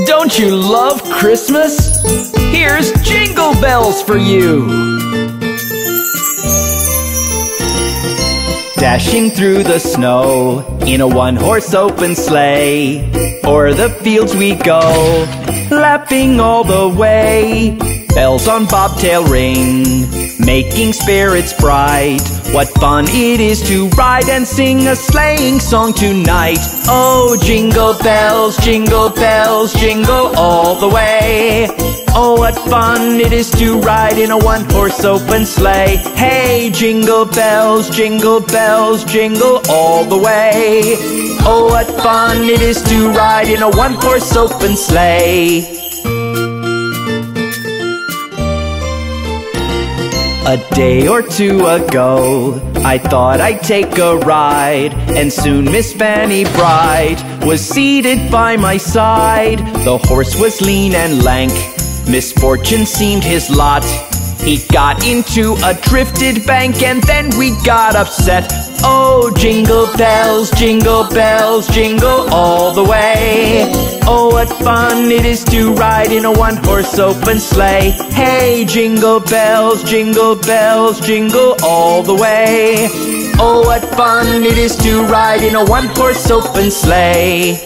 Don't you love Christmas? Here's Jingle Bells for you. Dashing through the snow in a one-horse open sleigh, o'er the fields we go, laughing all the way. Bells on bobtail ring, making spirits bright. What fun it is to ride and sing a sleighing song tonight. Oh, jingle bells, jingle all the way. Oh, what fun it is to ride in a one-horse open sleigh. Hey, jingle bells, jingle all the way. Oh, what fun it is to ride in a one-horse open sleigh. A day or two ago, I thought I'd take a ride, and soon Miss Fanny Bright was seated by my side. The horse was lean and lank, misfortune seemed his lot. He got into a drifted bank, and then we got upset. Oh, jingle bells, jingle all the way. Oh, what fun it is to ride in a one-horse open sleigh. Hey, jingle bells, jingle all the way. Oh, what fun it is to ride in a one-horse open sleigh.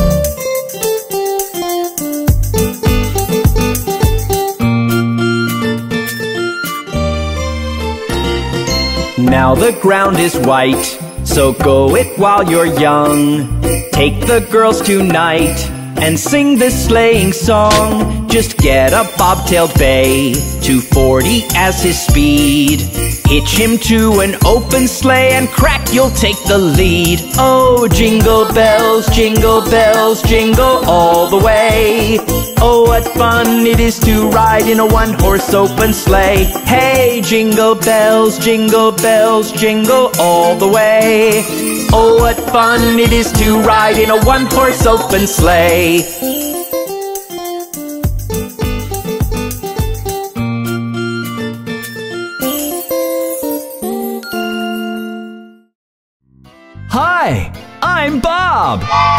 Now the ground is white, so go it while you're young. Take the girls tonight and sing this sleighing song. Just get a bobtailed bay, 240 as his speed. Hitch him to an open sleigh and crack, you'll take the lead. Oh, jingle bells, jingle all the way. Oh, what fun it is to ride in a one-horse open sleigh. Hey, jingle bells, jingle all the way. Oh, what fun it is to ride in a one-horse open sleigh. Hi, I'm Bob.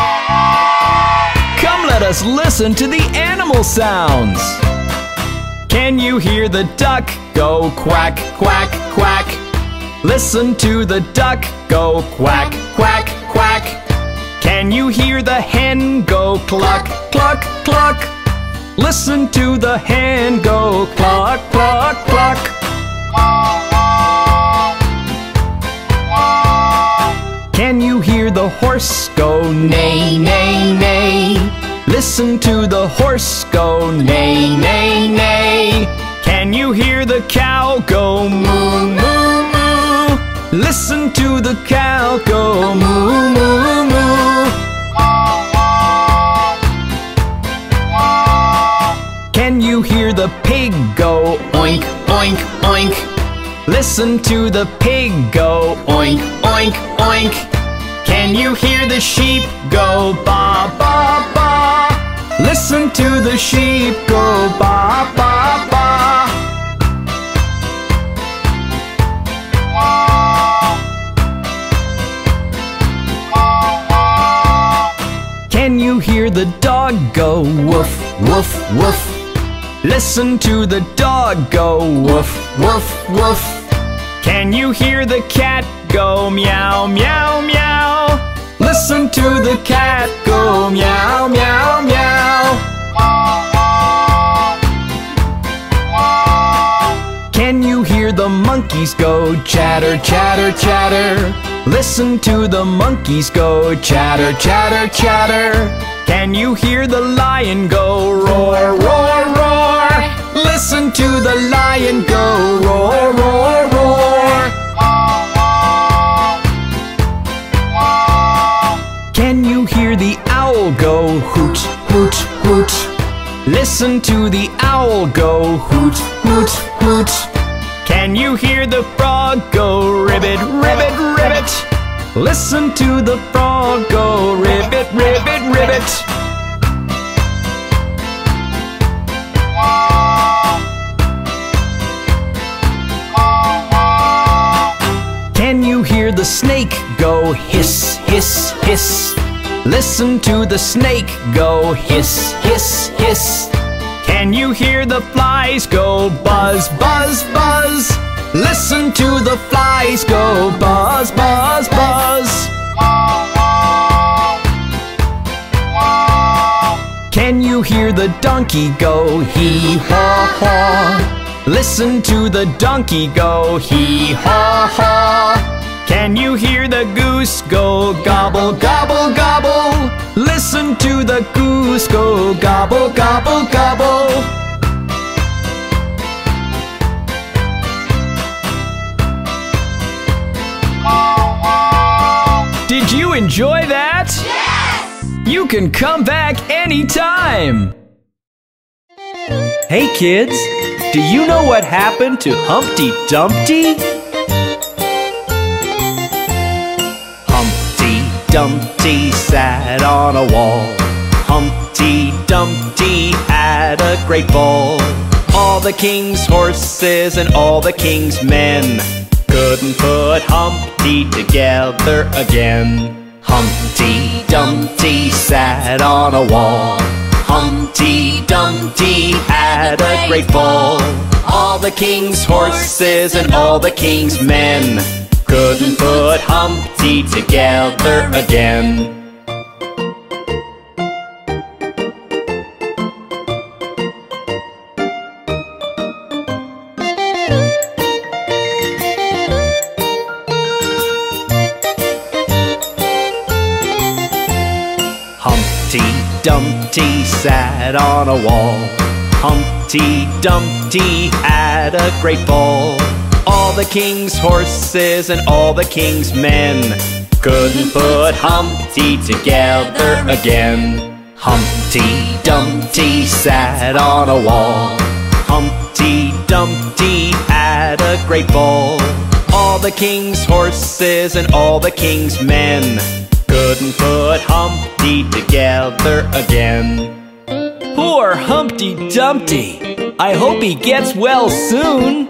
Come, let us listen to the animal sounds. Can you hear the duck go quack, quack, quack? Listen to the duck go quack, quack, quack. Can you hear the hen go cluck, cluck, cluck? Listen to the hen go cluck, cluck, cluck. Can you hear the horse go neigh, neigh, neigh? Listen to the horse go neigh, neigh, neigh. Can you hear the cow go moo, moo, moo? Listen to the cow go moo, moo, moo. Can you hear the pig go oink, oink, oink? Listen to the pig go oink, oink, oink. Can you hear the sheep go ba, ba, ba? Listen to the sheep go ba, ba, ba. Can you hear the dog go woof, woof, woof? Listen to the dog go woof, woof, woof. Can you hear the cat go meow, meow, meow? Listen to the cat go meow, meow, meow. Can you hear the monkeys go chatter, chatter, chatter? Listen to the monkeys go chatter, chatter, chatter. Can you hear the lion go roar, roar, roar? Listen to the lion go roar, roar, roar. Can you hear the owl go hoot, hoot, hoot? Listen to the owl go hoot, hoot, hoot. Can you hear the frog go ribbit, ribbit, ribbit? Listen to the frog go ribbit, ribbit, ribbit. Can you hear the snake go hiss, hiss, hiss? Listen to the snake go hiss, hiss, hiss. Can you hear the flies go buzz, buzz, buzz? Listen to the flies go buzz, buzz, buzz. Can you hear the donkey go hee haw haw? Listen to the donkey go hee haw haw. Can you hear the goose go gobble, gobble, gobble? Listen to the goose go gobble, gobble, gobble. Did you enjoy that? Yes! You can come back anytime! Hey kids, do you know what happened to Humpty Dumpty? Humpty Dumpty sat on a wall. Humpty Dumpty had a great ball. All the king's horses and all the king's men couldn't put Humpty together again. Humpty Dumpty sat on a wall. Humpty Dumpty had a great fall. All the king's horses and all the king's men couldn't put Humpty together again. Humpty Dumpty sat on a wall. Humpty Dumpty had a great fall. All the king's horses and all the king's men couldn't put Humpty together again. Humpty Dumpty sat on a wall. Humpty Dumpty had a great fall. All the king's horses and all the king's men couldn't put Humpty together again. Poor Humpty Dumpty! I hope he gets well soon!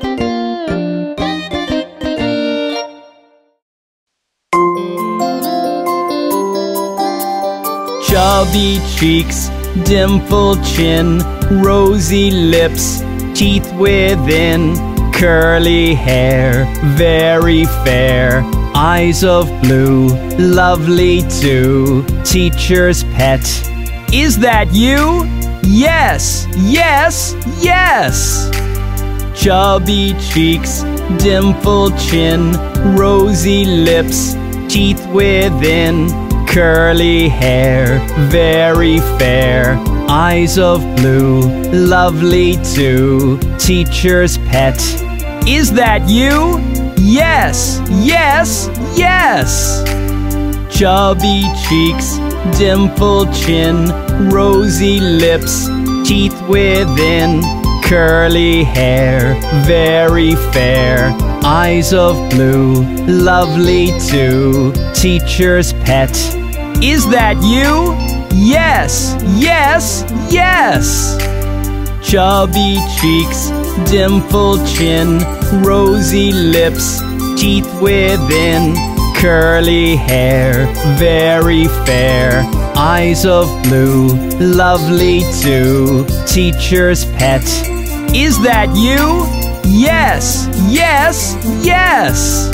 Chubby cheeks, dimpled chin, rosy lips, teeth within, curly hair, very fair, eyes of blue, lovely too, teacher's pet. Is that you? Yes, yes, yes! Chubby cheeks, dimpled chin, rosy lips, teeth within, curly hair, very fair, eyes of blue, lovely too, teacher's pet. Is that you? Yes, yes, yes! Chubby cheeks, dimpled chin, rosy lips, teeth within, curly hair, very fair, eyes of blue, lovely too, teacher's pet. Is that you? Yes, yes, yes! Chubby cheeks, dimpled chin, rosy lips, teeth within, curly hair, very fair, eyes of blue, lovely too, teacher's pet. Is that you? Yes, yes, yes!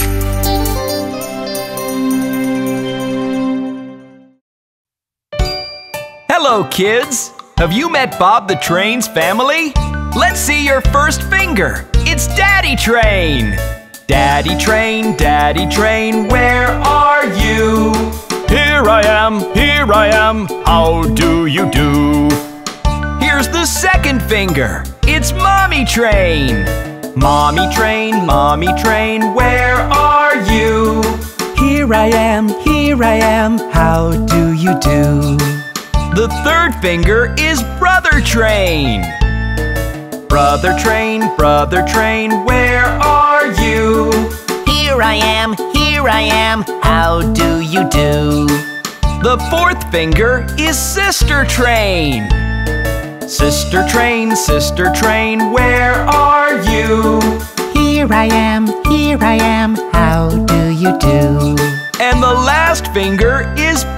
Hello, kids! Have you met Bob the Train's family? Let's see your first finger. It's Daddy Train. Daddy Train, where are you? Here I am, how do you do? Here's the second finger. It's Mommy Train. Mommy Train, where are you? Here I am, how do you do? The third finger is Brother Train. Brother Train, where are you? Here I am, how do you do? The fourth finger is Sister Train. Sister Train, where are you? Here I am, how do you do? And the last finger is Baby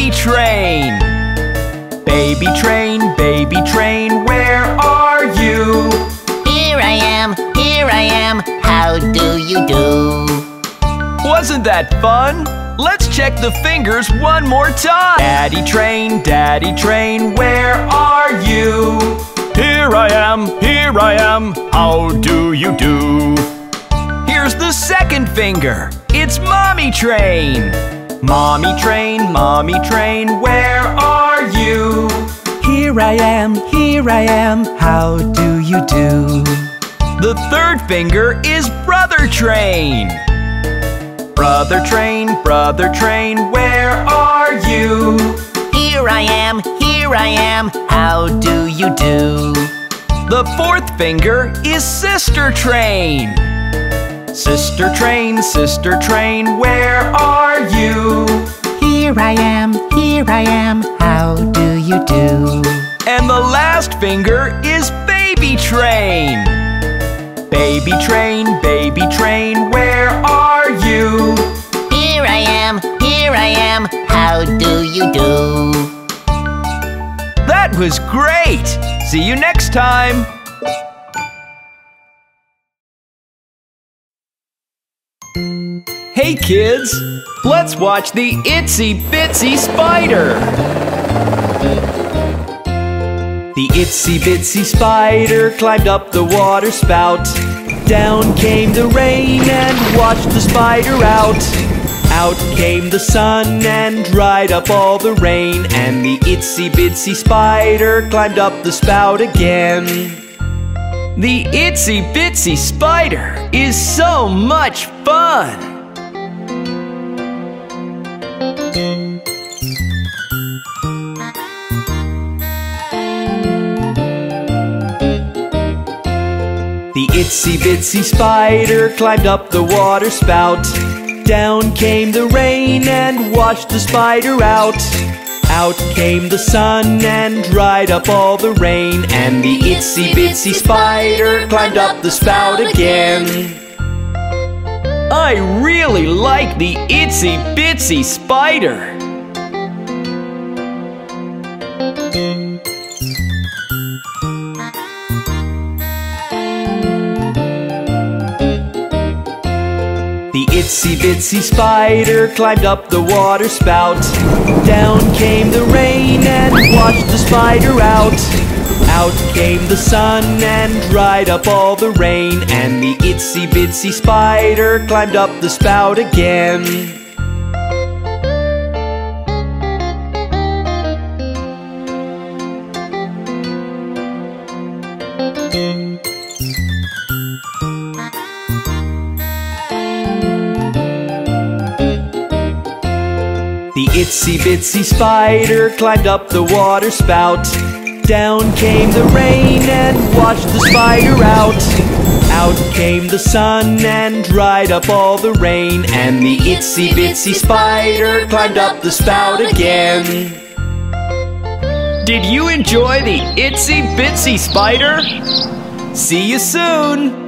baby train. Baby train, where are you? Here I am, how do you do? Wasn't that fun? Let's check the fingers one more time. Daddy train, where are you? Here I am, how do you do? Here's the second finger, it's mommy train. Mommy train, where are you? Here I am, how do you do? The third finger is brother train. Brother train, where are you? Here I am, how do you do? The fourth finger is sister train. Sister train, where are you? Here I am, how do you do? And the last finger is baby train. Baby train, where are you? Here I am, how do you do? That was great! See you next time! Hey kids, let's watch the Itsy Bitsy Spider! The itsy bitsy spider climbed up the water spout. Down came the rain and washed the spider out. Out came the sun and dried up all the rain, and the itsy bitsy spider climbed up the spout again. The itsy bitsy spider is so much fun! The itsy bitsy spider climbed up the water spout. Down came the rain and washed the spider out. Out came the sun and dried up all the rain, and the itsy bitsy spider climbed up the spout again. I really like the itsy bitsy spider. The itsy bitsy spider climbed up the water spout. Down came the rain and washed the spider out. Out came the sun and dried up all the rain, and the itsy bitsy spider climbed up the spout again. The itsy bitsy spider climbed up the water spout. Down came the rain and washed the spider out. Out came the sun and dried up all the rain, and the itsy bitsy spider climbed up the spout again. Did you enjoy the itsy bitsy spider? See you soon!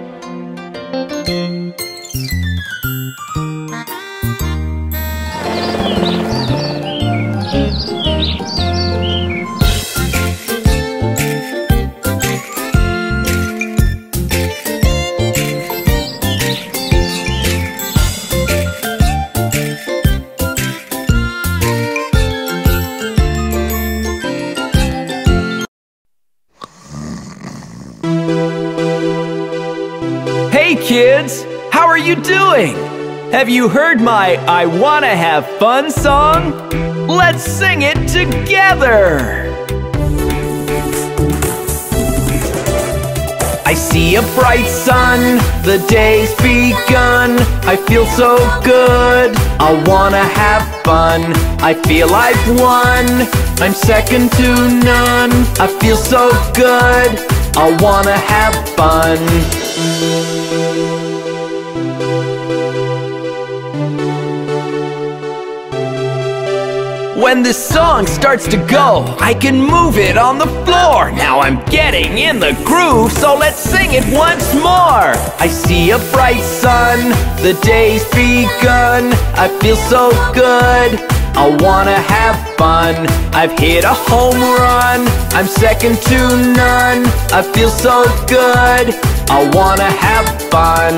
Hey kids, how are you doing? Have you heard my I Wanna Have Fun song? Let's sing it together! I see a bright sun, the day's begun. I feel so good, I wanna have fun. I feel I've won, I'm second to none. I feel so good, I wanna have fun. When this song starts to go, I can move it on the floor. Now I'm getting in the groove, so let's sing it once more. I see a bright sun, the day's begun. I feel so good, I wanna have fun. I've hit a home run. I'm second to none. I feel so good. I wanna have fun.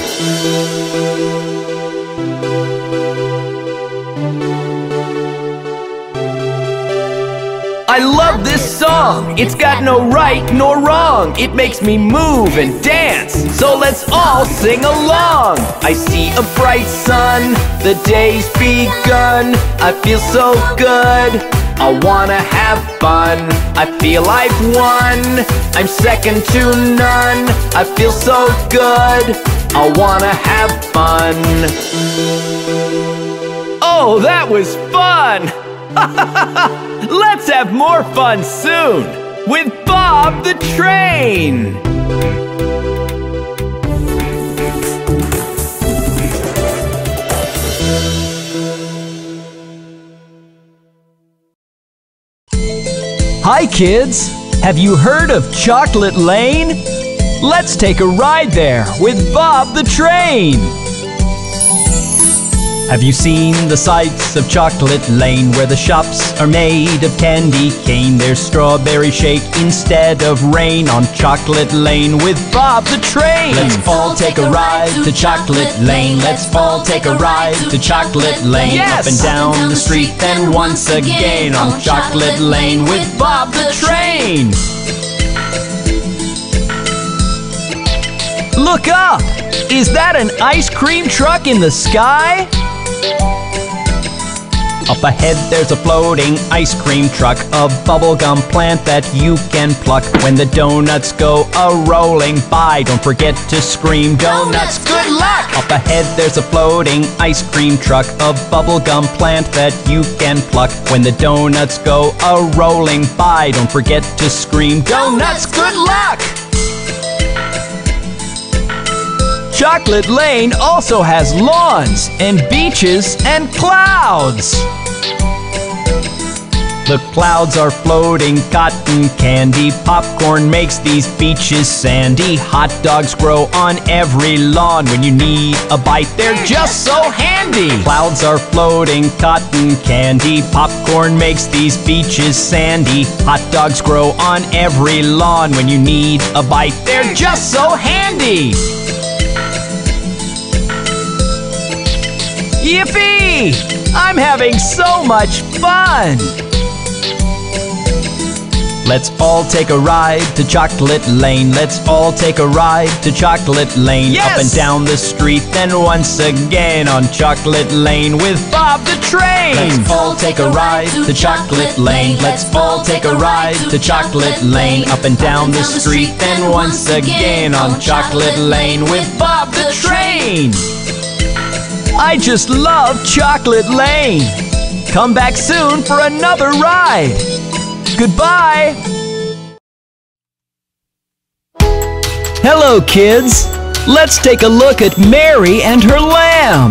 I love this song. It's got no right nor wrong. It makes me move and dance. So let's all sing along. I see a bright sun. The day's begun. I feel so good. I wanna have fun. I feel I've won. I'm second to none. I feel so good. I wanna have fun. Oh, that was fun! Let's have more fun soon with Bob the Train! Hi kids! Have you heard of Chocolate Lane? Let's take a ride there with Bob the Train! Have you seen the sights of Chocolate Lane, where the shops are made of candy cane? There's strawberry shake instead of rain on Chocolate Lane with Bob the Train. Let's all take a ride to Chocolate Lane. Let's all take a ride to Chocolate Lane. Yes! Up and down the street, then once again on Chocolate Lane with Bob the Train. Look up! Is that an ice cream truck in the sky? Up ahead there's a floating ice cream truck, a bubblegum plant that you can pluck. When the donuts go a-rolling by, don't forget to scream, donuts, good luck! Up ahead there's a floating ice cream truck, a bubblegum plant that you can pluck. When the donuts go a-rolling by, don't forget to scream, donuts, good luck! Chocolate Lane also has lawns and beaches and clouds. The clouds are floating cotton candy. Popcorn makes these beaches sandy. Hot dogs grow on every lawn. When you need a bite, they're just so handy. Clouds are floating cotton candy. Popcorn makes these beaches sandy. Hot dogs grow on every lawn. When you need a bite, they're just so handy. Yippee! I'm having so much fun! Let's all take a ride to Chocolate Lane. Let's all take a ride to Chocolate Lane. Yes! Up and down the street, then once again on Chocolate Lane with Bob the Train. Let's all take a ride to Chocolate Lane. Let's all take a ride to Chocolate Lane. Up and down the street, then once again on Chocolate Lane with Bob the Train. I just love Chocolate Lane. Come back soon for another ride. Goodbye. Hello, kids. Let's take a look at Mary and her lamb.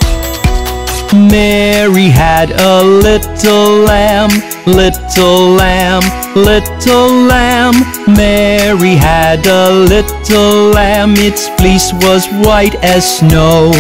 Mary had a little lamb, little lamb, little lamb. Mary had a little lamb. Its fleece was white as snow.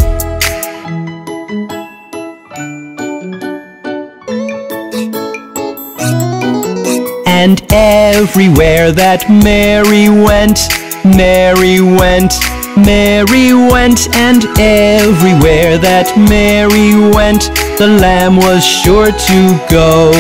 And everywhere that Mary went, Mary went, Mary went. And everywhere that Mary went, the lamb was sure to go.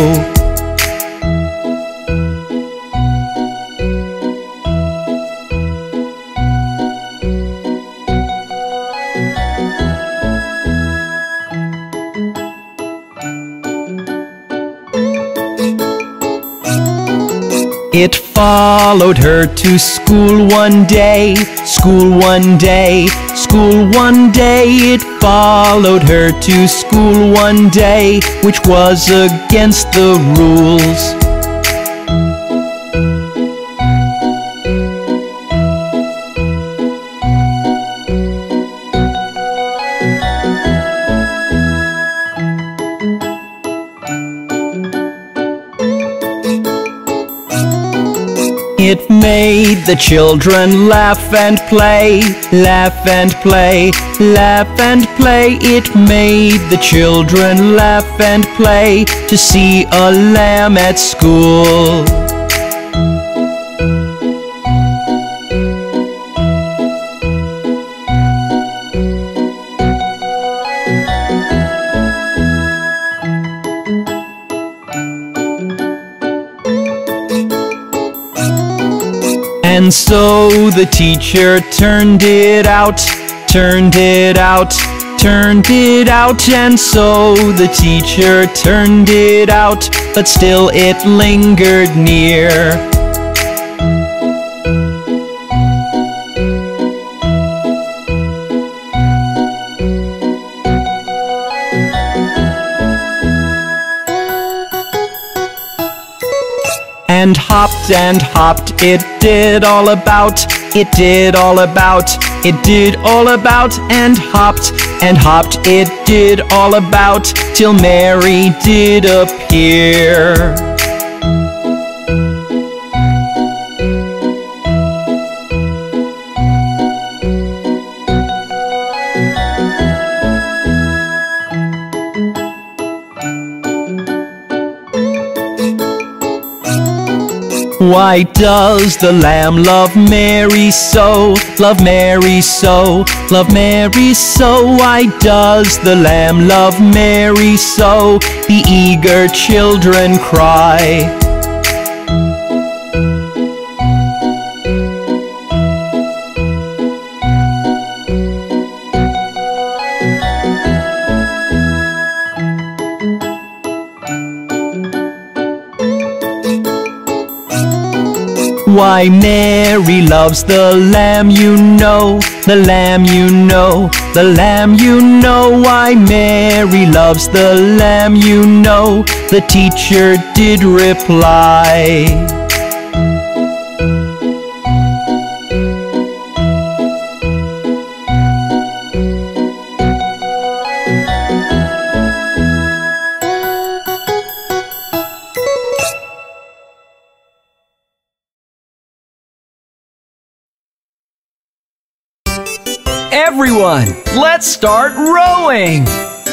It followed her to school one day, school one day, school one day. It followed her to school one day, which was against the rules. It made the children laugh and play, laugh and play, laugh and play. It made the children laugh and play to see a lamb at school. And so the teacher turned it out, turned it out, turned it out. And so the teacher turned it out, but still it lingered near. And hopped, it did all about, it did all about, it did all about. And hopped, it did all about, till Mary did appear. Why does the lamb love Mary so? Love Mary so, love Mary so. Why does the lamb love Mary so? The eager children cry. Why Mary loves the lamb, you know, the lamb, you know, the lamb, you know. Why Mary loves the lamb, you know, the teacher did reply. Everyone, let's start rowing!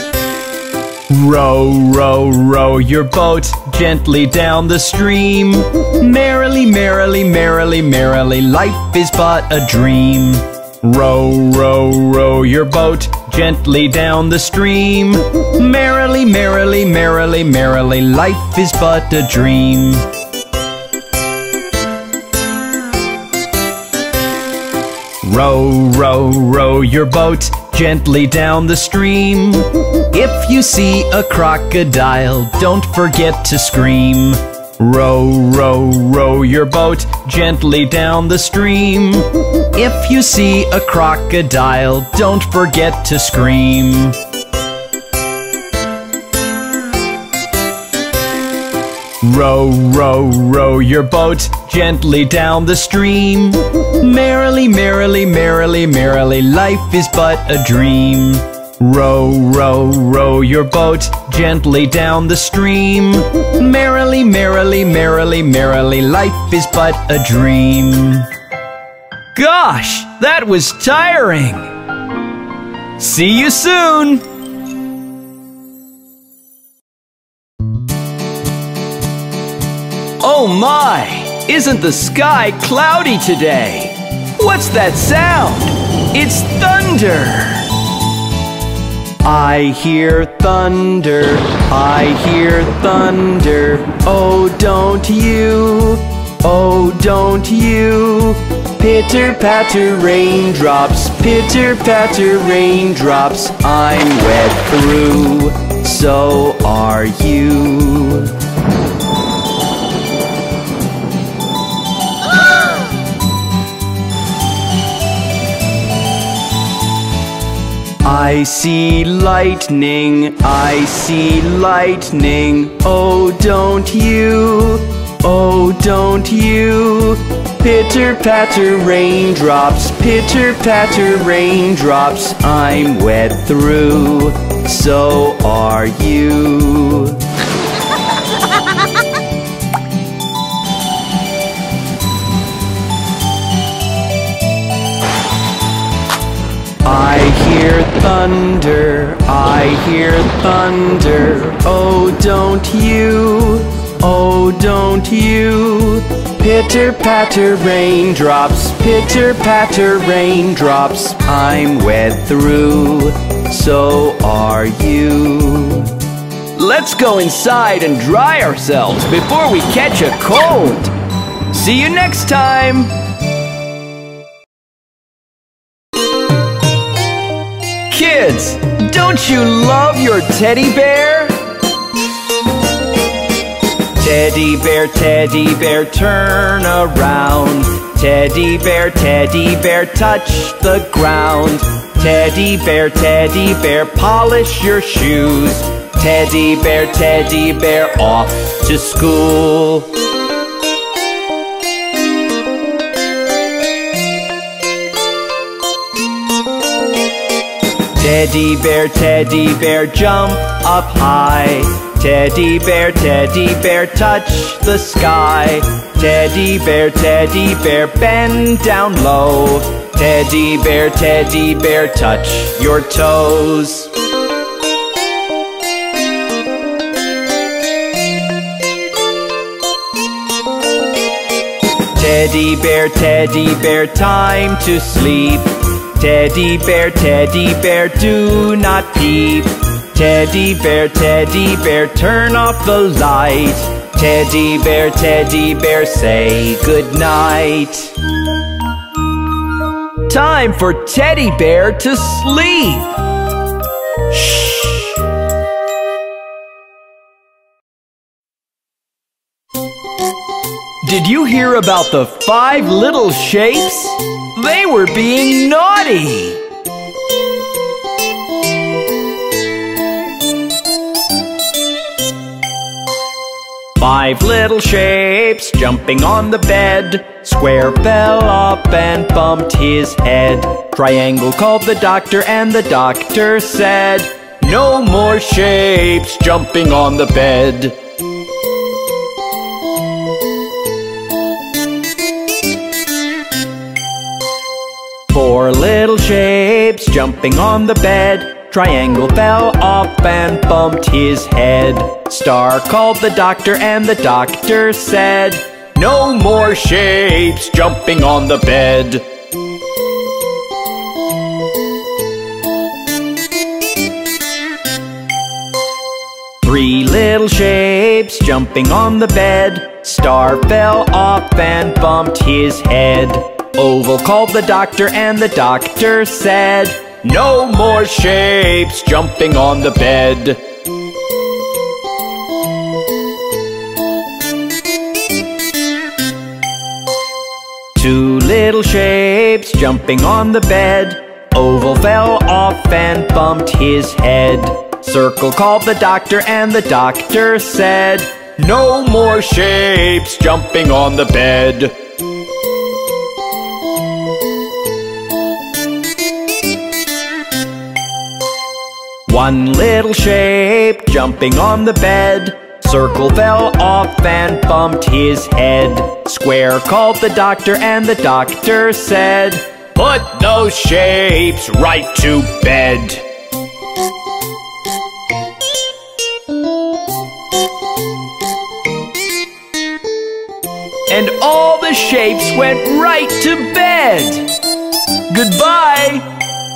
Row, row, row your boat gently down the stream. Merrily, merrily, merrily, merrily, life is but a dream. Row, row, row your boat gently down the stream. Merrily, merrily, merrily, merrily, life is but a dream. Row, row, row your boat gently down the stream. If you see a crocodile, don't forget to scream. Row, row, row your boat gently down the stream. If you see a crocodile, don't forget to scream. Row, row, row your boat gently down the stream. Merrily, merrily, merrily, merrily, life is but a dream. Row, row, row your boat gently down the stream. Merrily, merrily, merrily, merrily, life is but a dream. Gosh, that was tiring! See you soon! Oh my! Isn't the sky cloudy today? What's that sound? It's thunder! I hear thunder, I hear thunder. Oh, don't you, oh, don't you. Pitter-patter raindrops, pitter-patter raindrops. I'm wet through, so are you. I see lightning, I see lightning. Oh, don't you, oh, don't you. Pitter-patter raindrops, pitter-patter raindrops. I'm wet through, so are you. you? Oh, don't you? Pitter-patter raindrops, pitter-patter raindrops, I'm wet through, so are you. Let's go inside and dry ourselves before we catch a cold. See you next time! Kids, don't you love your teddy bear? Teddy bear, turn around. Teddy bear, touch the ground. Teddy bear, polish your shoes. Teddy bear, off to school. Teddy bear, jump up high. Teddy bear, touch the sky. Teddy bear, bend down low. Teddy bear, touch your toes. Teddy bear, time to sleep. Teddy bear, do not peep. Teddy bear, turn off the light. Teddy bear, say goodnight. Time for Teddy bear to sleep. Shh. Did you hear about the 5 little shapes? They were being naughty. Five little shapes jumping on the bed. Square fell off and bumped his head. Triangle called the doctor and the doctor said, no more shapes jumping on the bed. Four little shapes jumping on the bed. Triangle fell off and bumped his head. Star called the doctor and the doctor said, no more shapes jumping on the bed. Three little shapes jumping on the bed. Star fell off and bumped his head. Oval called the doctor and the doctor said, no more shapes jumping on the bed. Two little shapes jumping on the bed. Oval fell off and bumped his head. Circle called the doctor and the doctor said, no more shapes jumping on the bed. One little shape jumping on the bed. Circle fell off and bumped his head. Square called the doctor and the doctor said, put those shapes right to bed. And all the shapes went right to bed. Goodbye.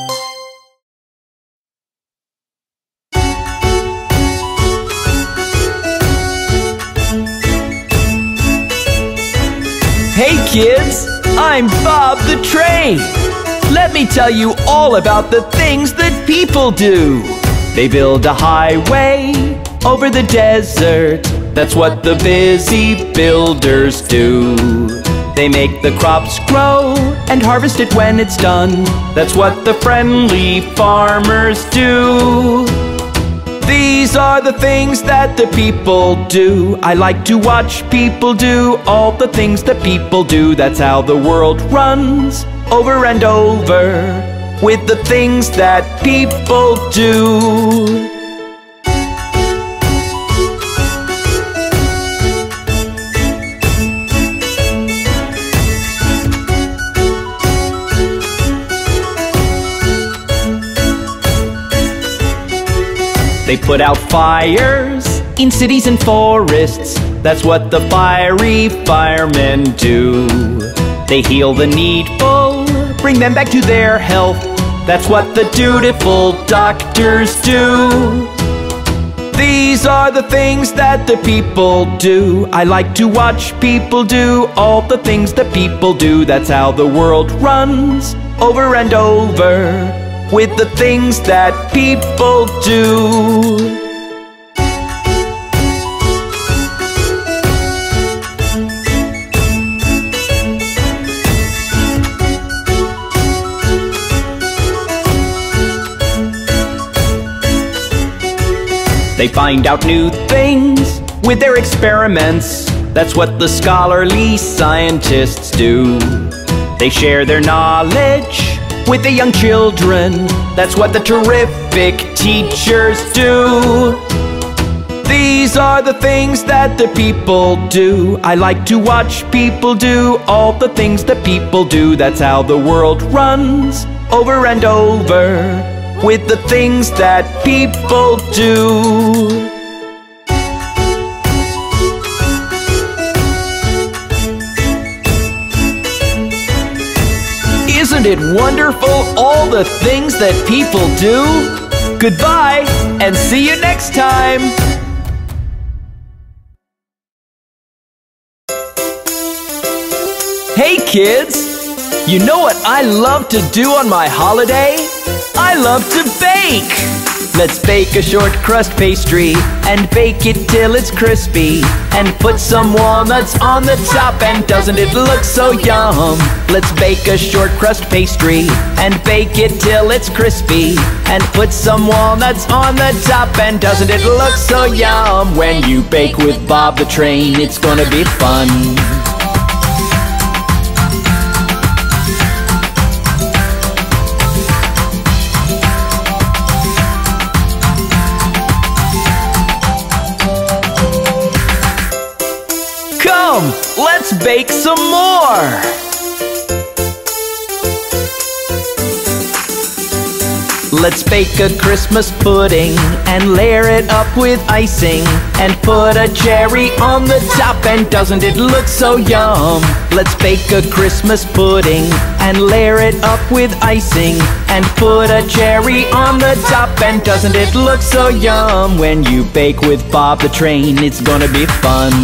Hey kids, I'm Bob the Train. Let me tell you all about the things that people do. They build a highway over the desert. That's what the busy builders do. They make the crops grow and harvest it when it's done. That's what the friendly farmers do. These are the things that the people do. I like to watch people do all the things that people do. That's how the world runs, over and over, with the things that people do. They put out fires in cities and forests. That's what the fiery firemen do. They heal the needful, bring them back to their health. That's what the dutiful doctors do. These are the things that the people do. I like to watch people do all the things that people do. That's how the world runs, over and over, with the things that people do. They find out new things with their experiments. That's what the scholarly scientists do. They share their knowledge with the young children. That's what the terrific teachers do. These are the things that the people do. I like to watch people do all the things that people do. That's how the world runs, over and over, with the things that people do. Isn't it wonderful, all the things that people do? Goodbye, and see you next time! Hey kids! You know what I love to do on my holiday? I love to bake! Let's bake a short crust pastry and bake it till it's crispy, and put some walnuts on the top, and doesn't it look so yum? Let's bake a short crust pastry and bake it till it's crispy, and put some walnuts on the top, and doesn't it look so yum? When you bake with Bob the Train, it's gonna be fun. Let's bake some more! Let's bake a Christmas pudding and layer it up with icing, and put a cherry on the top, and doesn't it look so yum? Let's bake a Christmas pudding and layer it up with icing, and put a cherry on the top, and doesn't it look so yum? When you bake with Bob the Train, it's gonna be fun.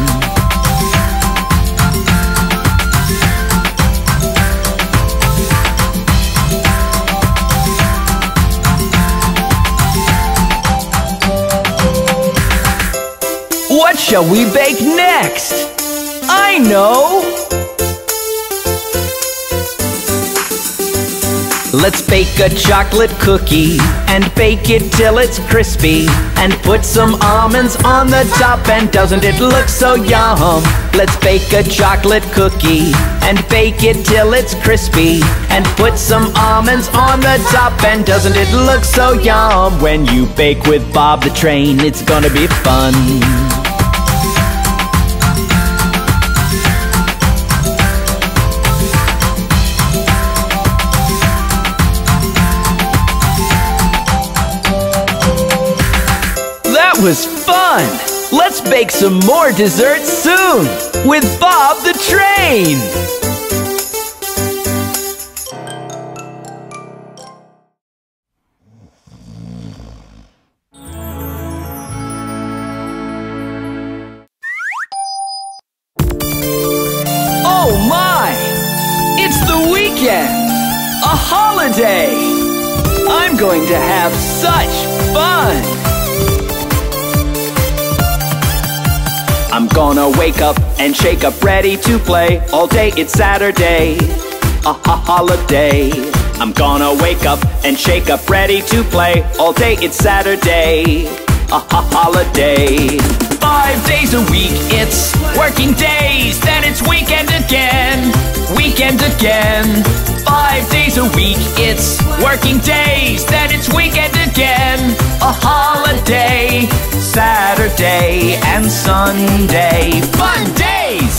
What shall we bake next? I know! Let's bake a chocolate cookie and bake it till it's crispy, and put some almonds on the top, and doesn't it look so yum? Let's bake a chocolate cookie and bake it till it's crispy, and put some almonds on the top, and doesn't it look so yum? When you bake with Bob the Train, it's gonna be fun. That was fun! Let's bake some more desserts soon with Bob the Train! Oh my! It's the weekend! A holiday! I'm going to have such fun! I'm gonna wake up and shake up, ready to play. All day it's Saturday, a holiday. I'm gonna wake up and shake up, ready to play. All day it's Saturday, a holiday. 5 days a week, it's working days, then it's weekend again, weekend again. 5 days a week, it's working days, then it's weekend again, a holiday. Saturday and Sunday, fun days!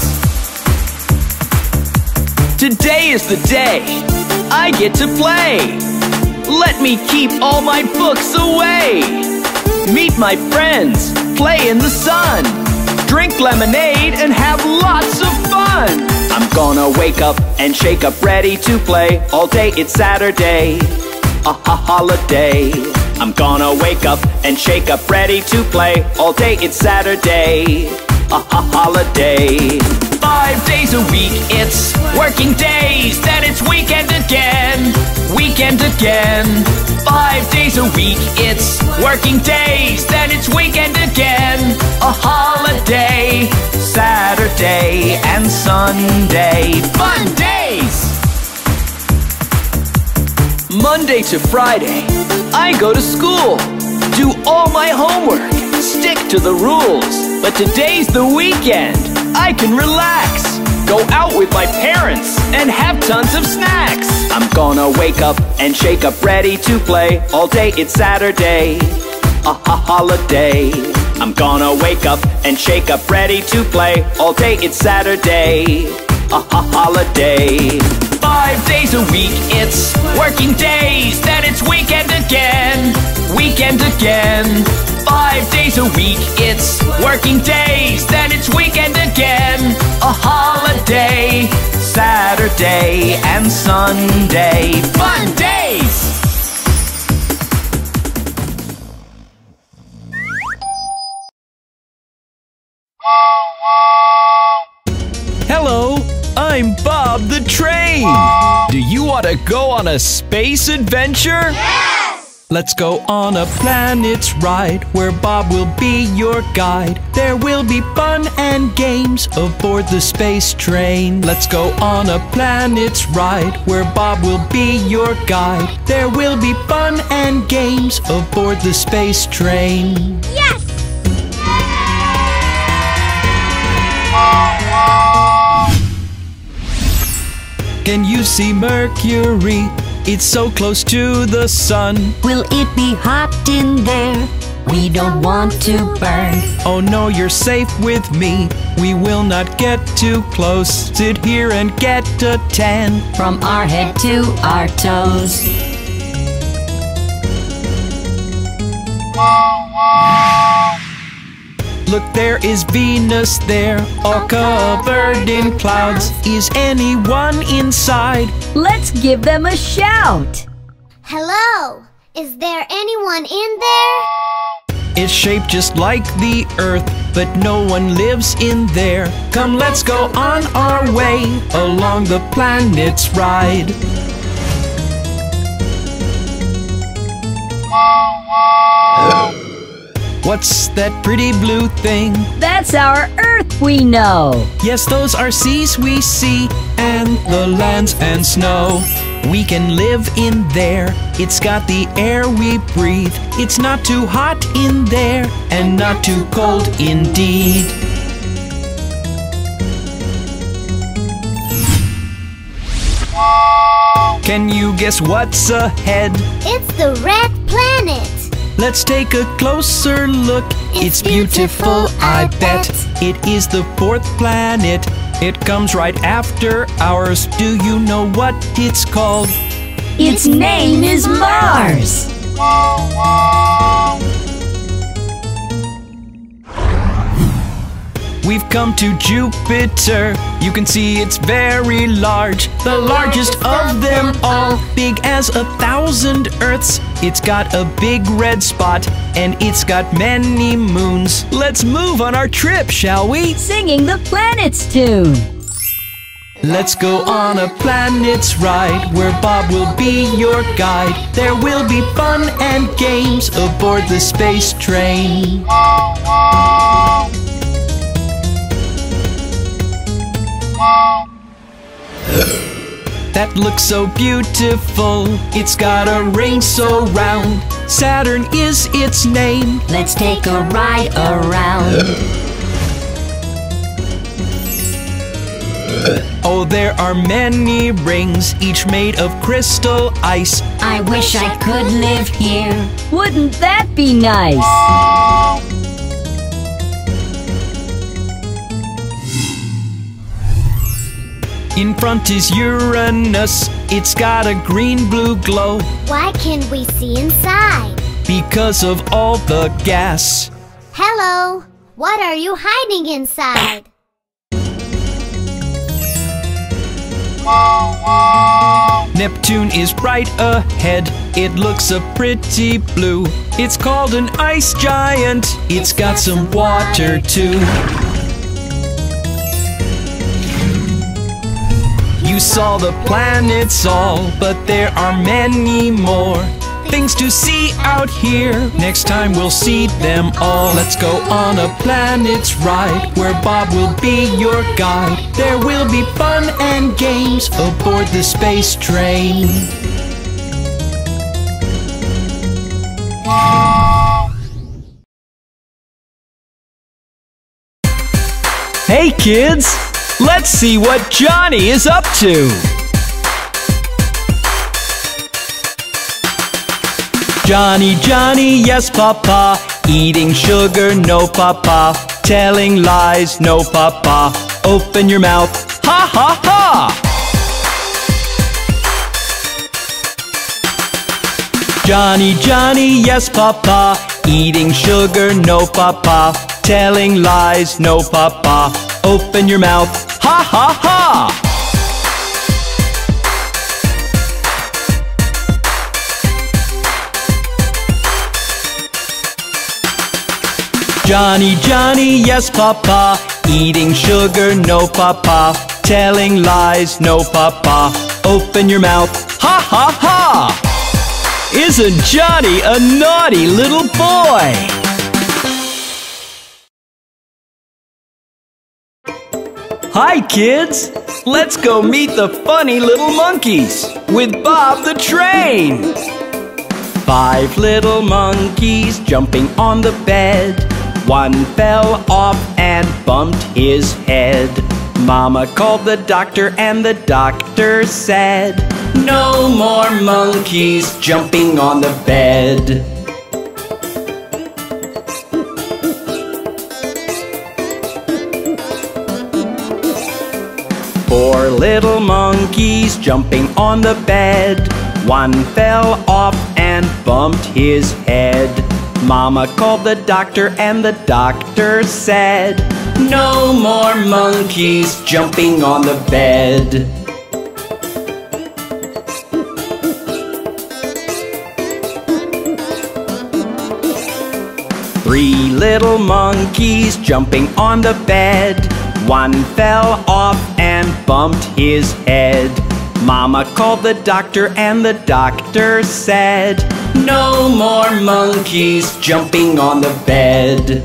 Today is the day I get to play. Let me keep all my books away. Meet my friends play in the sun, drink lemonade and have lots of fun. I'm gonna wake up and shake up, ready to play. All day it's Saturday, a holiday. I'm gonna wake up and shake up, ready to play. All day it's Saturday, a holiday. 5 days a week, it's working days, then it's weekend again, weekend again. 5 days a week, it's working days, then it's weekend again, a holiday. Saturday and Sunday, fun days! Monday to Friday, I go to school, do all my homework, stick to the rules. But today's the weekend, I can relax, go out with my parents and have tons of snacks. I'm gonna wake up and shake up, ready to play. All day it's Saturday, a holiday. I'm gonna wake up and shake up, ready to play. All day it's Saturday, a holiday. 5 days a week, it's working days, then it's weekend again, weekend again. 5 days a week, it's working days, then it's weekend again, a holiday. Saturday and Sunday, fun days! Hello, I'm Bob the Train. Do you want to go on a space adventure? Yes! Let's go on a planet's ride where Bob will be your guide. There will be fun and games aboard the space train. Let's go on a planet's ride where Bob will be your guide. There will be fun and games aboard the space train. Yes! Can you see Mercury? It's so close to the sun. Will it be hot in there? We don't want to burn. Oh no, you're safe with me. We will not get too close. Sit here and get a tan From our head to our toes. Look, there is Venus there, all covered in clouds. Is anyone inside? Let's give them a shout. Hello, is there anyone in there? It's shaped just like the Earth, but no one lives in there. Come, let's go on our way along the planet's ride. What's that pretty blue thing? That's our Earth, we know. Yes, those are seas we see, and the lands and snow. We can live in there. It's got the air we breathe. It's not too hot in there, and not too cold indeed. Can you guess what's ahead? It's the red planet. Let's take a closer look. It's beautiful, I bet. It is the fourth planet. It comes right after ours. Do you know what it's called? Its name is Mars. We've come to Jupiter. You can see it's very large, the largest of them all, big as 1,000 Earths. It's got a big red spot, and it's got many moons. Let's move on our trip, shall we? Singing the planet's tune. Let's go on a planet's ride where Bob will be your guide. There will be fun and games aboard the space train. That looks so beautiful. It's got a ring so round. Saturn is its name. Let's take a ride around. Oh, there are many rings, each made of crystal ice. I wish I could live here. Wouldn't that be nice? In front is Uranus. It's got a green-blue glow Why can't we see inside? because of all the gas. Hello. What are you hiding inside? Neptune is right ahead. It looks a pretty blue. It's called an ice giant. It's got some water too. You saw the planets all, but there are many more things to see out here. Next time we'll see them all. Let's go on a planet's ride where Bob will be your guide. There will be fun and games aboard the space train. Hey kids, let's see what Johnny is up to. Johnny, Johnny, yes papa. Eating sugar, no papa. Telling lies, no papa. Open your mouth, ha ha ha. Johnny, Johnny, yes papa. Eating sugar, no papa. Telling lies, no papa. Open your mouth, ha ha ha. Johnny, Johnny, yes papa. Eating sugar, no papa. Telling lies, no papa. Open your mouth, ha ha ha. Isn't Johnny a naughty little boy? Hi kids, let's go meet the funny little monkeys with Bob the Train. 5 little monkeys jumping on the bed. One fell off and bumped his head. Mama called the doctor and the doctor said, no more monkeys jumping on the bed. Four little monkeys jumping on the bed. One fell off and bumped his head. Mama called the doctor and the doctor said, no more monkeys jumping on the bed. Three little monkeys jumping on the bed. One fell off and bumped his head. Mama called the doctor and the doctor said, no more monkeys jumping on the bed.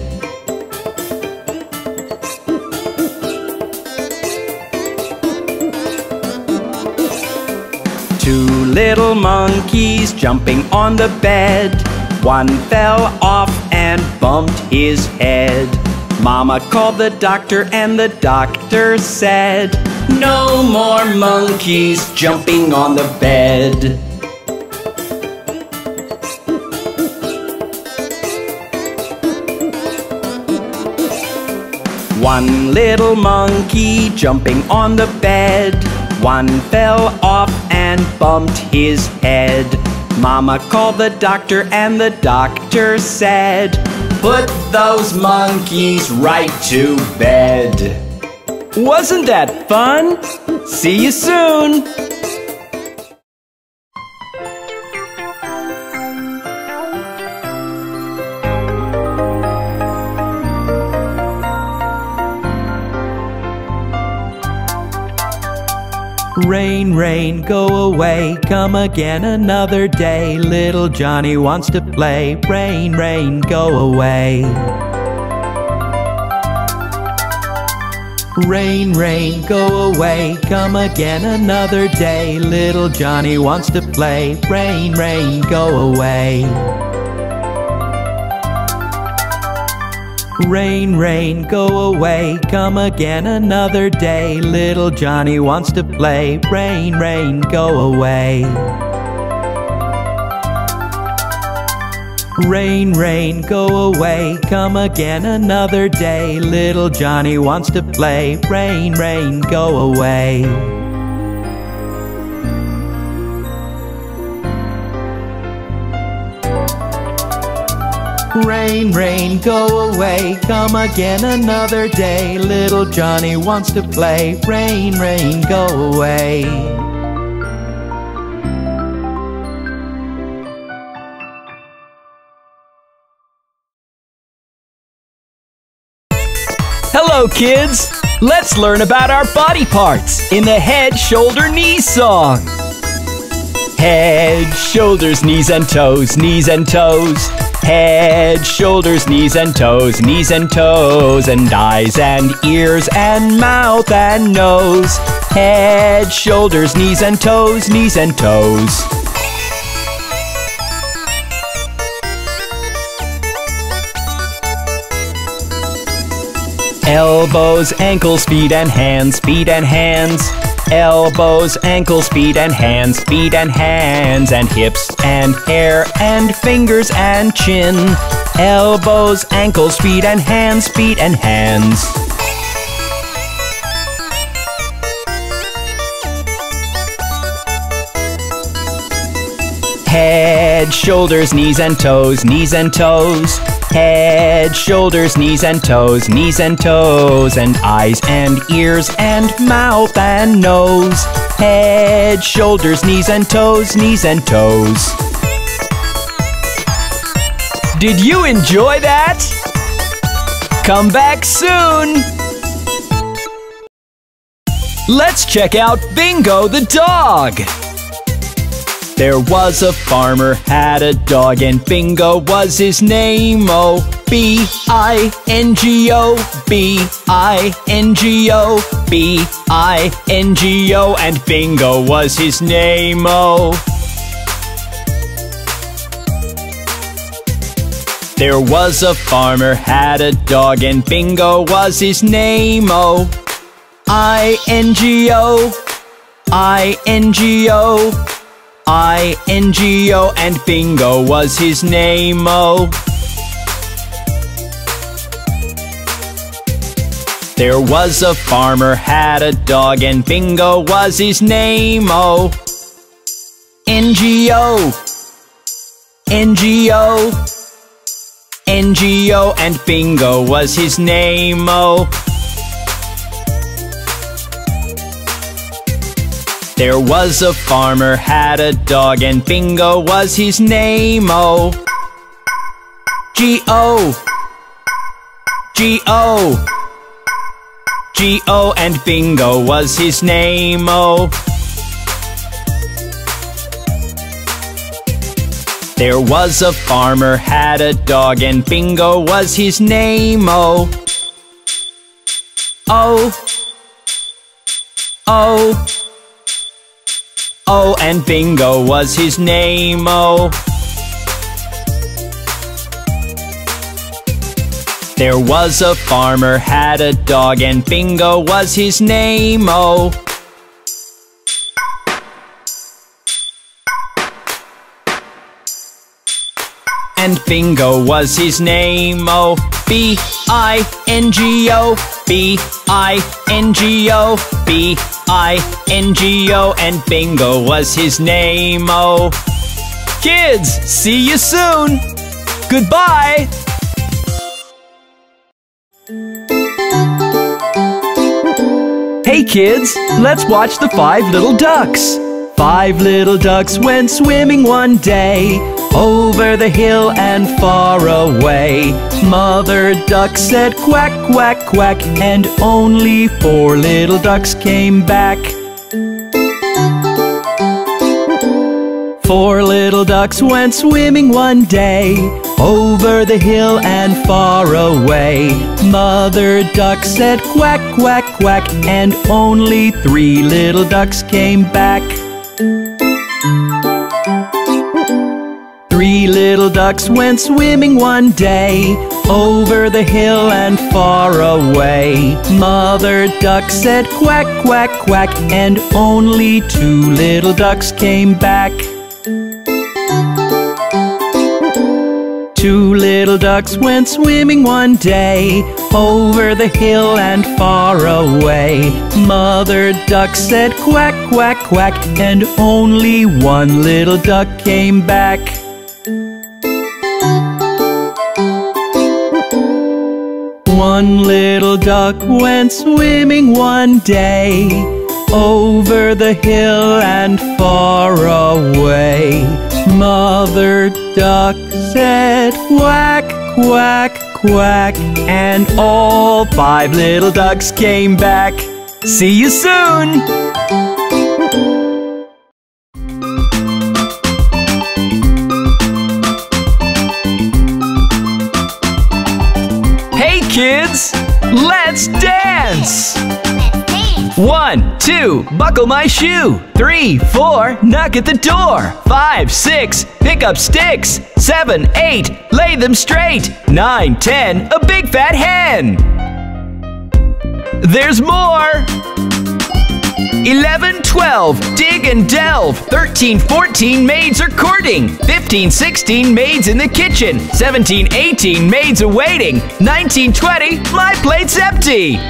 Two little monkeys jumping on the bed. One fell off and bumped his head. Mama called the doctor and the doctor said, no more monkeys jumping on the bed. One little monkey jumping on the bed. One fell off and bumped his head. Mama called the doctor and the doctor said, put those monkeys right to bed. Wasn't that fun? See you soon! Rain, rain, go away, come again another day. Little Johnny wants to play. Rain, rain, go away. Rain, rain, go away, come again another day. Little Johnny wants to play. Rain, rain, go away. Rain, rain, go away, come again another day. Little Johnny wants to play. Rain, rain, go away. Rain, rain, go away, come again another day. Little Johnny wants to play. Rain, rain, go away. Rain, rain, go away. Come again another day. Little Johnny wants to play. Rain, rain, go away. Hello, kids! Let's learn about our body parts in the head, shoulder, knees song. Head, shoulders, knees and toes, knees and toes. Head, shoulders, knees and toes, knees and toes. And eyes and ears and mouth and nose. Head, shoulders, knees and toes, knees and toes. Elbows, ankles, feet and hands, feet and hands. Elbows, ankles, feet and hands, feet and hands. And hips and hair and fingers and chin. Elbows, ankles, feet and hands, feet and hands. Head, shoulders, knees and toes, knees and toes. Head, shoulders, knees and toes, knees and toes. And eyes and ears and mouth and nose. Head, shoulders, knees and toes, knees and toes. Did you enjoy that? Come back soon! Let's check out Bingo the dog! There was a farmer, had a dog, and Bingo was his name. Oh, B-I-N-G-O, B-I-N-G-O, B-I-N-G-O, and Bingo was his name. Oh. There was a farmer, had a dog, and Bingo was his name. Oh, I-N-G-O, I-N-G-O, I-N-G-O, and Bingo was his name. Oh. There was a farmer, had a dog, and Bingo was his name. Oh. N-G-O, N-G-O, N-G-O, and Bingo was his name. Oh. There was a farmer, had a dog, and Bingo was his name. Oh. G-O, G-O, G-O, and Bingo was his name. Oh. There was a farmer, had a dog, and Bingo was his name. Oh. Oh, oh, oh, and Bingo was his name. Oh. There was a farmer, had a dog, and Bingo was his name. Oh. And Bingo was his name. Oh. B-I-N-G-O, B-I-N-G-O, B-I-N-G-O, and Bingo was his name. Oh. Kids, see you soon. Goodbye. Hey kids, let's watch the 5 little ducks. 5 little ducks went swimming one day, over the hill and far away. Mother duck said quack, quack, quack, and only 4 little ducks came back. 4 little ducks went swimming one day, over the hill and far away. Mother duck said quack, quack, quack, and only 3 little ducks came back. 3 little ducks went swimming one day, over the hill and far away. Mother duck said quack, quack, quack, and only 2 little ducks came back. 2 little ducks went swimming one day, over the hill and far away. Mother duck said quack, quack, quack, and only 1 little duck came back. One little duck went swimming one day, over the hill and far away. Mother duck said, quack, quack, quack, and all 5 little ducks came back. See you soon! Hey kids, let's dance! 1, 2, buckle my shoe. 3, 4, knock at the door. 5, 6, pick up sticks. 7, 8, lay them straight. 9, 10, a big fat hen. There's more. 11, 12, dig and delve. 13, 14, maids are courting. 15, 16, maids in the kitchen. 17, 18, maids awaiting. 19, 20, my plate's empty.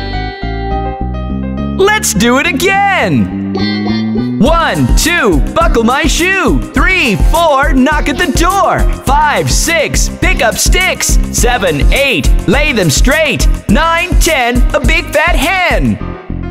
Let's do it again! 1, 2, buckle my shoe. 3, 4, knock at the door. 5, 6, pick up sticks. 7, 8, lay them straight. 9, 10, a big fat hen.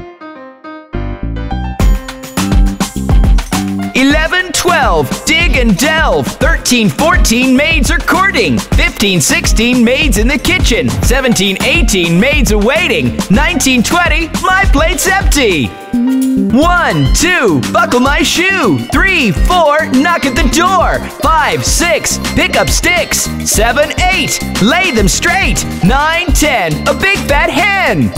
11, 12, dig and delve. 13, 14, maids are courting. 15, 16, maids in the kitchen. 17, 18, maids awaiting. 19, 20, my plate's empty. 1, 2, buckle my shoe. 3, 4, knock at the door. 5, 6, pick up sticks. 7, 8, lay them straight. 9, 10, a big fat hen.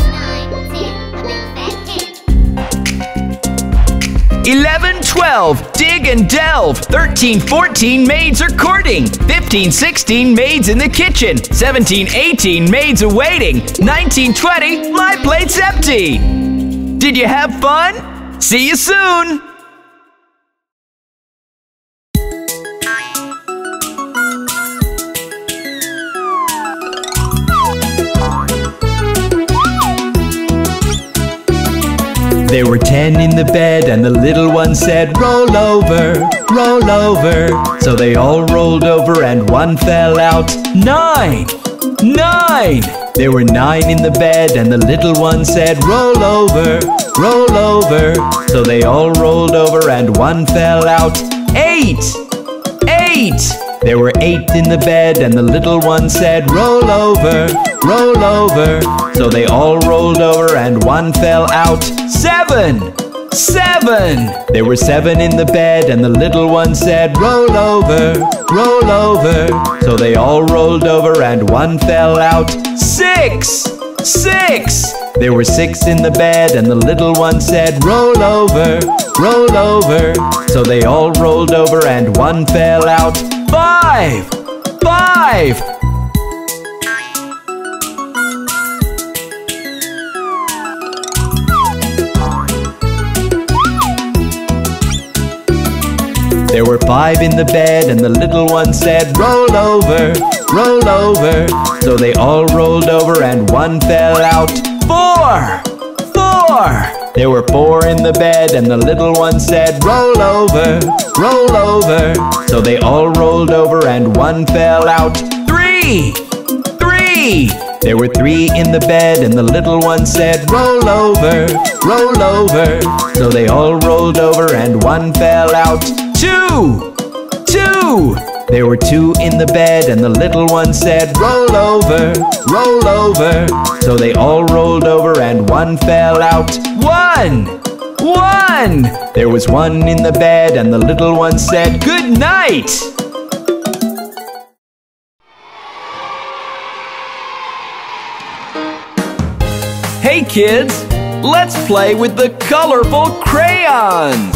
11, 12, dig and delve. 13, 14, maids are courting. 15, 16, maids in the kitchen. 17, 18, maids awaiting. 19, 20, my plate's empty. Did you have fun? See you soon! There were 10 in the bed and the little one said, roll over, roll over. So they all rolled over and one fell out. 9, 9. There were 9 in the bed and the little one said, roll over, roll over. So they all rolled over and one fell out. 8, 8. There were 8 in the bed and the little one said, roll over, roll over. So they all rolled over and one fell out. 7, 7. There were 7 in the bed and the little one said, roll over, roll over. So they all rolled over and one fell out. 6, 6. There were 6 in the bed and the little one said, roll over, roll over. So they all rolled over and one fell out. 5, 5. There were 5 in the bed and the little one said, roll over, roll over. So they all rolled over and one fell out. 4, 4. There were 4 in the bed and the little one said, roll over, roll over. So they all rolled over and one fell out. 3, 3. There were 3 in the bed and the little one said, roll over, roll over. So they all rolled over and one fell out. 2, 2. There were 2 in the bed and the little one said, roll over, roll over. So they all rolled over and one fell out. 1, 1. There was 1 in the bed and the little one said, good night. Hey kids, let's play with the colorful crayons.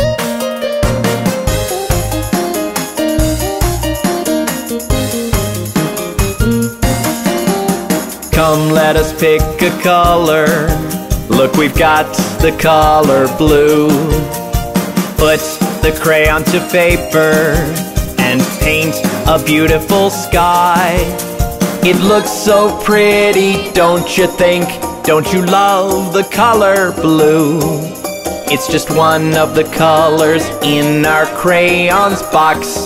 Come, let us pick a color. Look, we've got the color blue. Put the crayon to paper and paint a beautiful sky. It looks so pretty, don't you think? Don't you love the color blue? It's just one of the colors in our crayons box.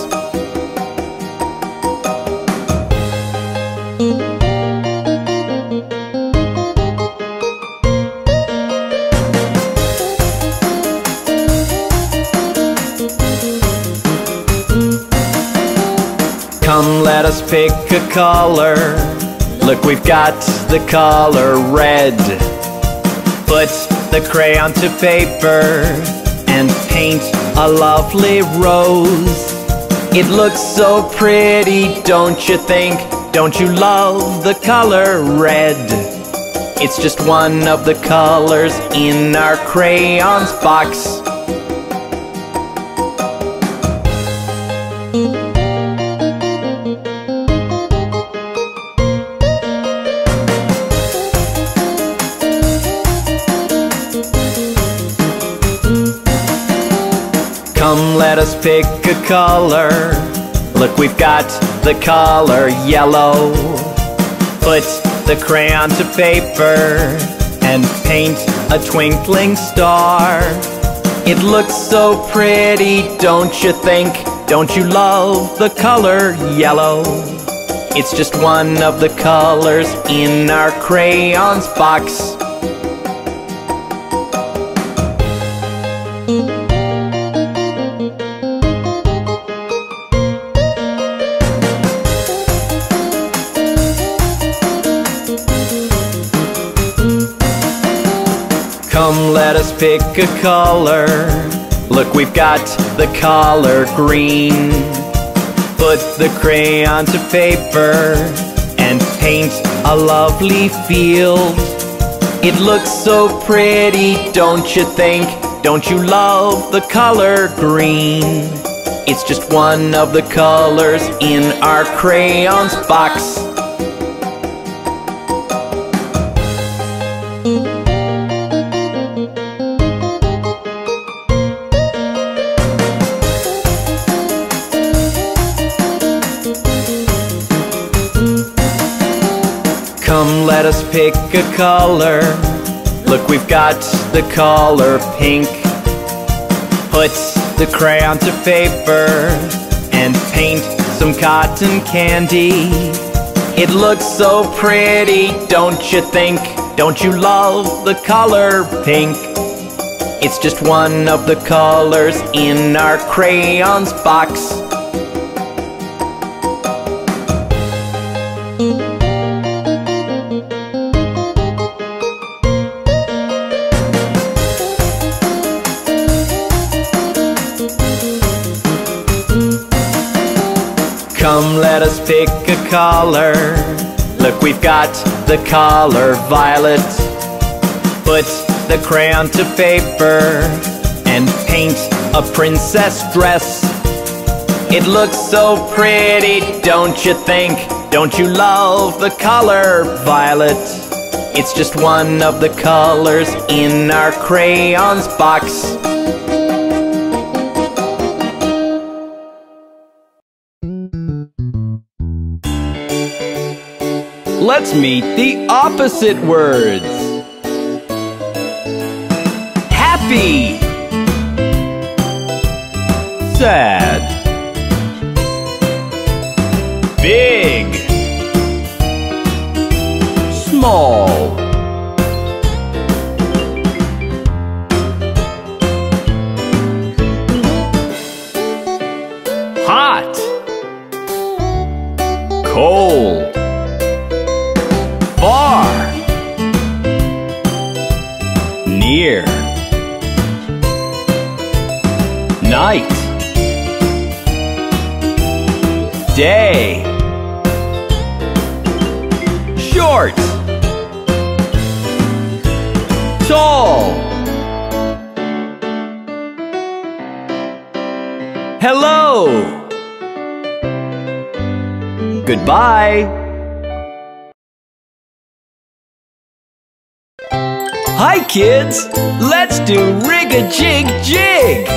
pick a color. Look, we've got the color red. Put the crayon to paper and paint a lovely rose. It looks so pretty, don't you think? Don't you love the color red? It's just one of the colors in our crayons box. Come, let us pick a color. Look, we've got the color yellow. Put the crayon to paper and paint a twinkling star. It looks so pretty, don't you think? Don't you love the color yellow? It's just one of the colors in our crayons box. Come, let us pick a color. Look, we've got the color green. Put the crayon to paper and paint a lovely field. It looks so pretty, don't you think? Don't you love the color green? It's just one of the colors in our crayons box. Come, let us pick a color. Look, we've got the color pink. Put the crayon to paper and paint some cotton candy. It looks so pretty, don't you think? Don't you love the color pink? It's just one of the colors in our crayons box. Come, let us pick a color. Look, we've got the color violet. Put the crayon to paper and paint a princess dress. It looks so pretty, don't you think? Don't you love the color violet? It's just one of the colors in our crayons box. Let's meet the opposite words. Happy, sad, big, small, hot, cold, far, near, night, day, short, tall, hello, goodbye. Hi kids, let's do rig-a-jig-jig!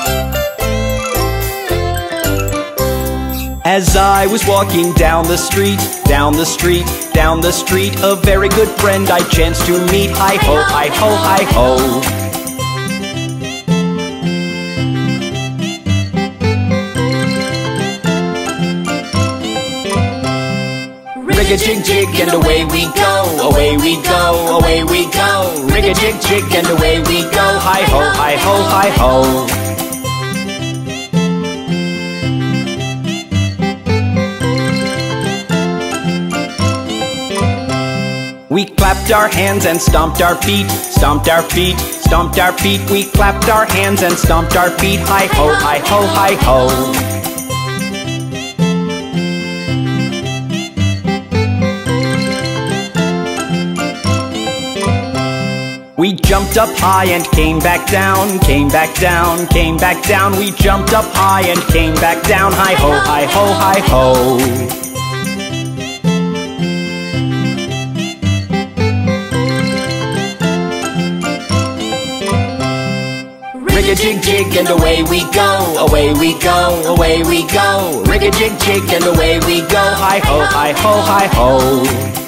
As I was walking down the street, down the street, down the street, a very good friend I chanced to meet. Hi-ho, hi-ho, hi-ho. Rig-a-jig-jig and away we go, away we go, away we go. Rig-a-jig-jig and away we go, hi-ho, hi-ho, hi-ho. We clapped our hands and stomped our feet, stomped our feet, stomped our feet. We clapped our hands and stomped our feet. Hi-ho, hi-ho, hi-ho. We jumped up high and came back down, came back down, came back down. We jumped up high and came back down. Hi-ho, hi-ho, hi-ho. Rig-a-jig-jig and away we go, away we go, away we go. Rig-a-jig-jig and away we go. Hi-ho, hi-ho, hi-ho.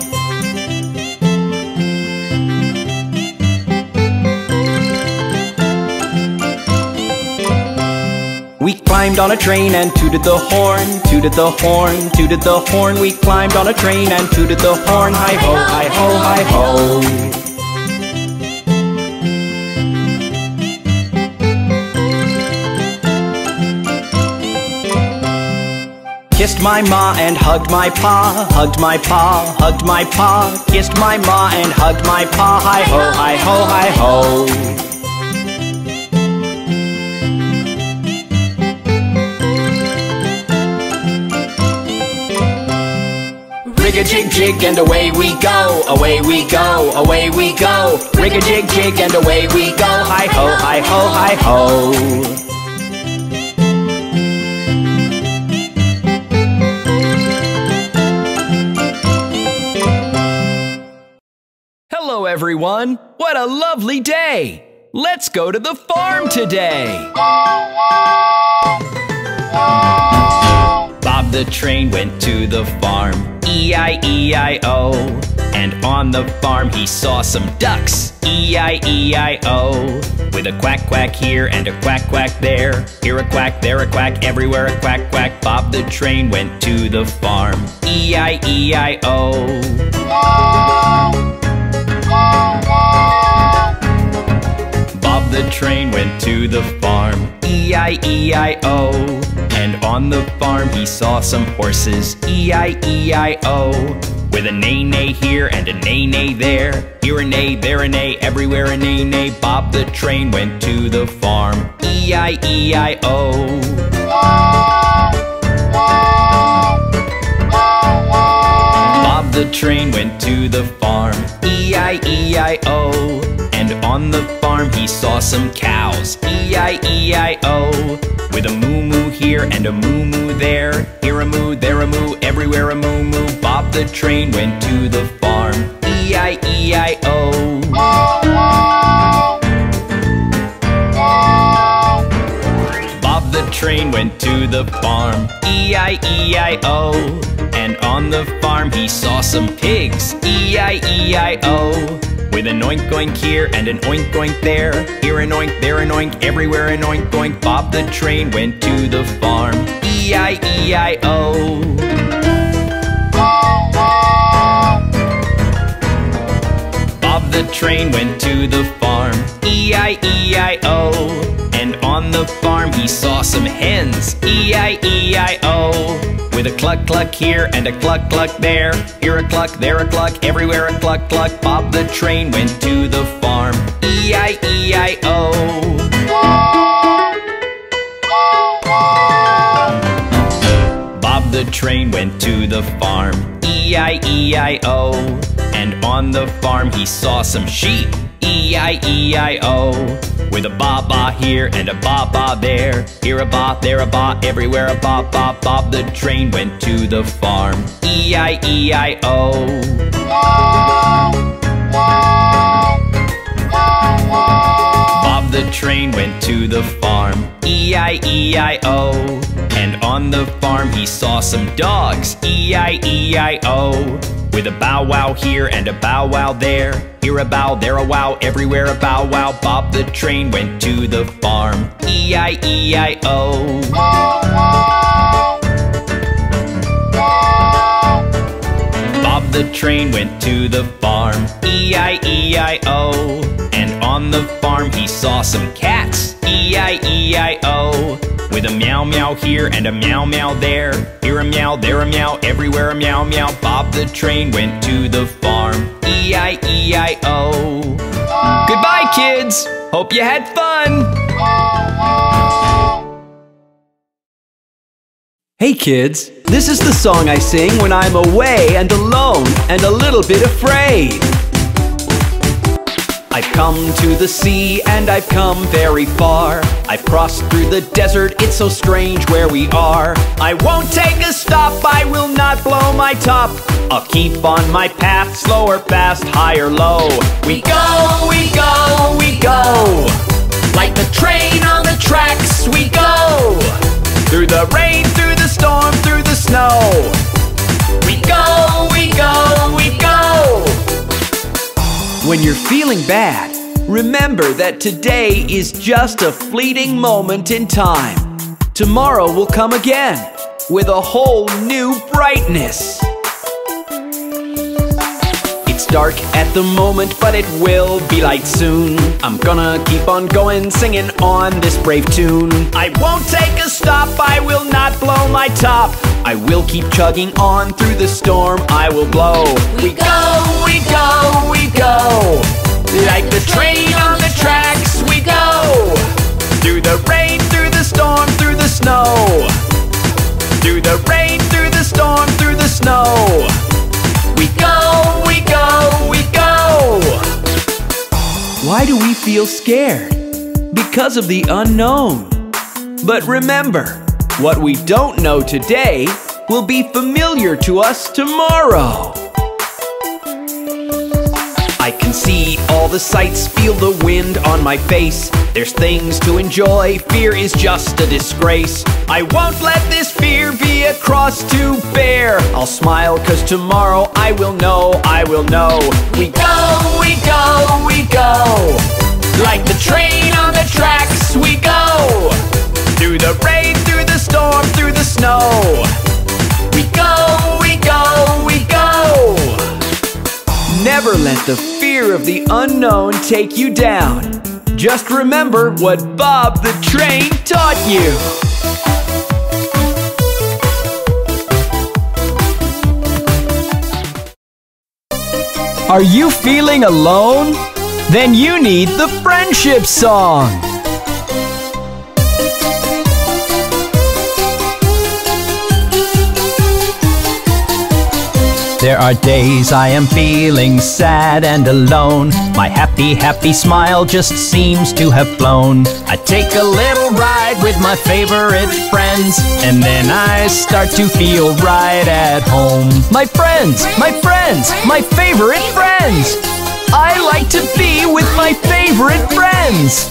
We climbed on a train and tooted the horn, tooted the horn, tooted the horn. We climbed on a train and tooted the horn. Hi-ho, hi-ho, hi-ho. Kissed my ma and hugged my pa, hugged my pa, hugged my pa. Kissed my ma and hugged my pa. Hi-ho, hi-ho, hi-ho. Rig-a-jig-jig and away we go, away we go, away we go. Rig-a-jig-jig and away we go. Hi-ho, hi-ho, hi-ho. Hello everyone! What a lovely day! Let's go to the farm today! Bob the train went to the farm, E-I-E-I-O. And on the farm he saw some ducks, E-I-E-I-O. With a quack quack here and a quack quack there. Here a quack, there a quack, everywhere a quack quack. Bob the train went to the farm, E-I-E-I-O. Bob the train went to the farm, E-I-E-I-O. And on the farm he saw some horses, E-I-E-I-O. With a neigh-neigh here and a neigh-neigh there. Here a neigh, there a neigh, everywhere a neigh-neigh. Bob the train went to the farm, E-I-E-I-O. Bob the train went to the farm, E-I-E-I-O. And on the farm he saw some cows, E-I-E-I-O. With a moo-moo here and a moo-moo there. Here a moo, there a moo, everywhere a moo-moo. Bob the train went to the farm, E-I-E-I-O. Bob the train went to the farm, E-I-E-I-O. And on the farm he saw some pigs, E-I-E-I-O. With an oink oink here and an oink oink there. Here an oink, there an oink, everywhere an oink oink. Bob the train went to the farm, E-I-E-I-O. Bob the train went to the farm, E-I-E-I-O. And on the farm he saw some hens, E-I-E-I-O. With a cluck cluck here and a cluck cluck there. Here a cluck, there a cluck, everywhere a cluck cluck. Bob the train went to the farm, E-I-E-I-O. Bob the train went to the farm, E-I-E-I-O. And on the farm he saw some sheep, E-I-E-I-O. With a ba-ba here and a ba-ba there. Here a ba, there a ba, everywhere a ba-ba. Bob the train went to the farm, E-I-E-I-O. Bob the train went to the farm, E-I-E-I-O. And on the farm he saw some dogs, E-I-E-I-O. With a bow wow here and a bow wow there. Here a bow, there a wow, everywhere a bow wow. Bob the train went to the farm, E-I-E-I-O. Bob the train went to the farm, E-I-E-I-O. And on the farm he saw some cats, E-I-E-I-O. With with a meow meow here and a meow meow there. Here a meow, there a meow, everywhere a meow meow. Bob the train went to the farm. E-I-E-I-O. Goodbye, kids! Hope you had fun! Hey kids, this is the song I sing when I'm away and alone and a little bit afraid. I've come to the sea and I've come very far. I've crossed through the desert, it's so strange where we are. I won't take a stop, I will not blow my top. I'll keep on my path, slow or fast, high or low. We go, we go, we go. Like the train on the tracks, we go. Through the rain, through the storm, through the snow. We go, we go, we go. When you're feeling bad, remember that today is just a fleeting moment in time. Tomorrow will come again with a whole new brightness. It's dark at the moment, but it will be light soon. I'm gonna keep on going, singing on this brave tune. I won't take a stop, I will not blow my top. I will keep chugging on through the storm, I will blow. We go, we go, we go. Like the train on the tracks, we go. Through the rain, through the storm, through the snow. Through the rain, through the storm, through the snow. We go, we go, we go. Why do we feel scared? Because of the unknown. But remember, what we don't know today will be familiar to us tomorrow. I can see all the sights, feel the wind on my face. There's things to enjoy, fear is just a disgrace. I won't let this fear be a cross to bear. I'll smile 'cause tomorrow I will know, I will know. We go, we go, we go. Like the train on the tracks, we go. Through the rain, through the storm, through the snow. We go, we go, we go. Never let the fear of the unknown take you down. Just remember what Bob the Train taught you. Are you feeling alone? Then you need the Friendship Song. There are days I am feeling sad and alone. My happy, happy smile just seems to have flown. I take a little ride with my favorite friends, and then I start to feel right at home. My friends, my friends, my favorite friends. I like to be with my favorite friends.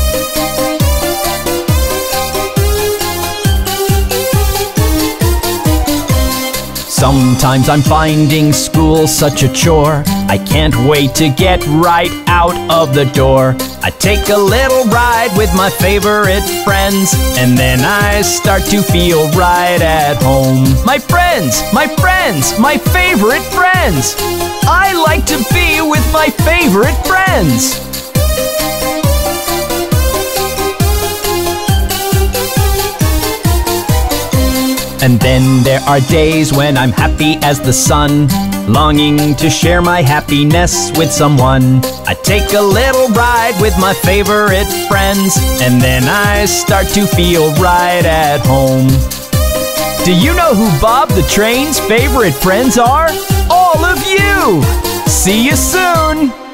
Sometimes I'm finding school such a chore. I can't wait to get right out of the door. I take a little ride with my favorite friends, and then I start to feel right at home. My friends, my friends, my favorite friends. I like to be with my favorite friends. And then there are days when I'm happy as the sun, longing to share my happiness with someone. I take a little ride with my favorite friends, and then I start to feel right at home. Do you know who Bob the Train's favorite friends are? All of you! See you soon!